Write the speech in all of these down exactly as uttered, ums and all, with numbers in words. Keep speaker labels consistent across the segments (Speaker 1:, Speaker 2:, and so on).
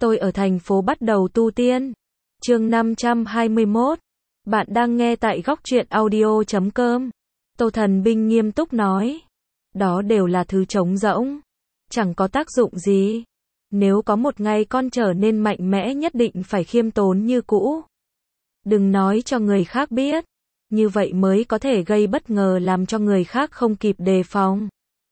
Speaker 1: Tôi ở thành phố bắt đầu tu tiên. Chương năm trăm hai mươi mốt. Bạn đang nghe tại góc truyện audio chấm com. Tô Thần Binh nghiêm túc nói. Đó đều là thứ trống rỗng. Chẳng có tác dụng gì. Nếu có một ngày con trở nên mạnh mẽ nhất định phải khiêm tốn như cũ. Đừng nói cho người khác biết. Như vậy mới có thể gây bất ngờ làm cho người khác không kịp đề phòng.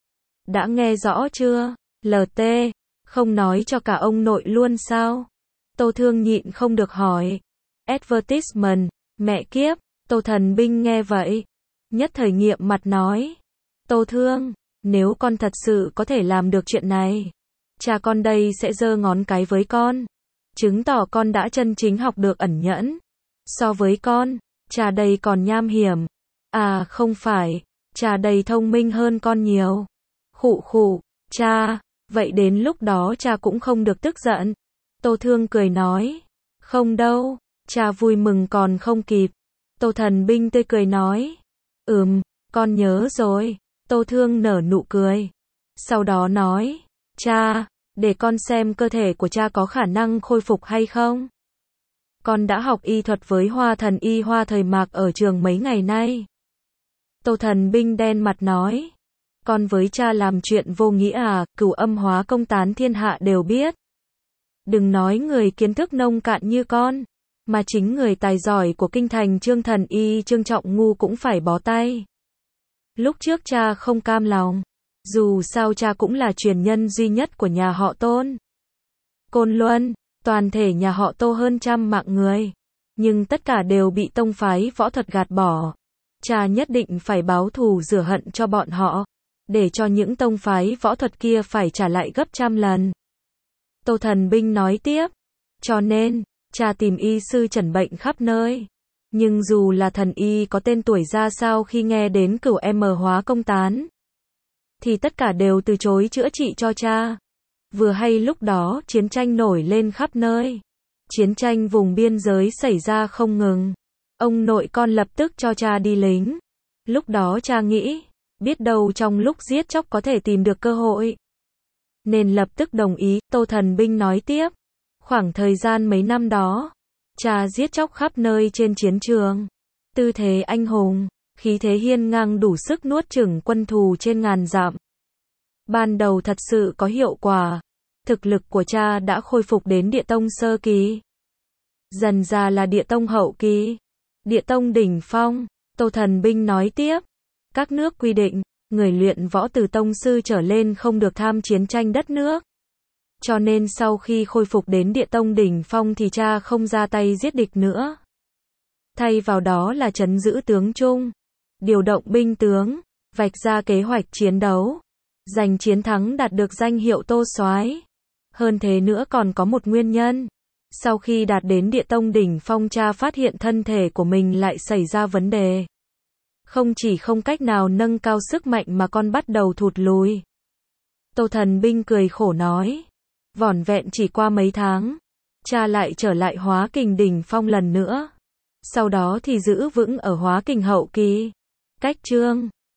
Speaker 1: Đã nghe rõ chưa? lờ tê, không nói cho cả ông nội luôn sao? Tô Thương nhịn không được hỏi. Advertisement, mẹ kiếp, Tô Thần Binh nghe vậy. Nhất thời nghiệm mặt nói. Tô Thương, nếu con thật sự có thể làm được chuyện này, cha con đây sẽ giơ ngón cái với con. Chứng tỏ con đã chân chính học được ẩn nhẫn. So với con, cha đây còn nham hiểm. À không phải, cha đây thông minh hơn con nhiều. Khụ khụ, cha, vậy đến lúc đó cha cũng không được tức giận. Tô Thương cười nói. Không đâu, cha vui mừng còn không kịp. Tô Thần Binh tươi cười nói. Ừm, con nhớ rồi. Tô Thương nở nụ cười. Sau đó nói. Cha, để con xem cơ thể của cha có khả năng khôi phục hay không. Con đã học y thuật với Hoa Thần Y Hoa thời Mạc ở trường mấy ngày nay. Tô Thần Binh đen mặt nói. Con với cha làm chuyện vô nghĩa à, cửu âm hóa công tán thiên hạ đều biết. Đừng nói người kiến thức nông cạn như con, mà chính người tài giỏi của kinh thành Trương Thần Y Trương Trọng Ngu cũng phải bó tay. Lúc trước cha không cam lòng, dù sao cha cũng là truyền nhân duy nhất của nhà họ Tôn. Côn Luân, toàn thể nhà họ Tô hơn trăm mạng người, nhưng tất cả đều bị tông phái võ thuật gạt bỏ. Cha nhất định phải báo thù rửa hận cho bọn họ, để cho những tông phái võ thuật kia phải trả lại gấp trăm lần. Tô Thần Binh nói tiếp. Cho nên, cha tìm y sư chẩn bệnh khắp nơi. Nhưng dù là thần y có tên tuổi ra sao khi nghe đến cửu em hóa công tán, thì tất cả đều từ chối chữa trị cho cha. Vừa hay lúc đó chiến tranh nổi lên khắp nơi. Chiến tranh vùng biên giới xảy ra không ngừng. Ông nội con lập tức cho cha đi lính. Lúc đó cha nghĩ, biết đâu trong lúc giết chóc có thể tìm được cơ hội. Nên lập tức đồng ý. Tô Thần Binh nói tiếp. Khoảng thời gian mấy năm đó, cha giết chóc khắp nơi trên chiến trường. Tư thế anh hùng, khí thế hiên ngang đủ sức nuốt chửng quân thù trên ngàn dặm. Ban đầu thật sự có hiệu quả. Thực lực của cha đã khôi phục đến địa tông sơ kỳ. Dần ra là địa tông hậu kỳ. Địa tông đỉnh phong. Tô Thần Binh nói tiếp. Các nước quy định, người luyện võ từ tông sư trở lên không được tham chiến tranh đất nước. Cho nên sau khi khôi phục đến địa tông đỉnh phong thì cha không ra tay giết địch nữa. Thay vào đó là trấn giữ tướng chung, điều động binh tướng, vạch ra kế hoạch chiến đấu, giành chiến thắng đạt được danh hiệu Tô Soái. Hơn thế nữa còn có một nguyên nhân. Sau khi đạt đến địa tông đỉnh phong cha phát hiện thân thể của mình lại xảy ra vấn đề. Không chỉ không cách nào nâng cao sức mạnh mà còn bắt đầu thụt lùi. Tô Thần Binh cười khổ nói. Vỏn vẹn chỉ qua mấy tháng, cha lại trở lại hóa kình đỉnh phong lần nữa. Sau đó thì giữ vững ở hóa kình hậu kỳ. Cách Trương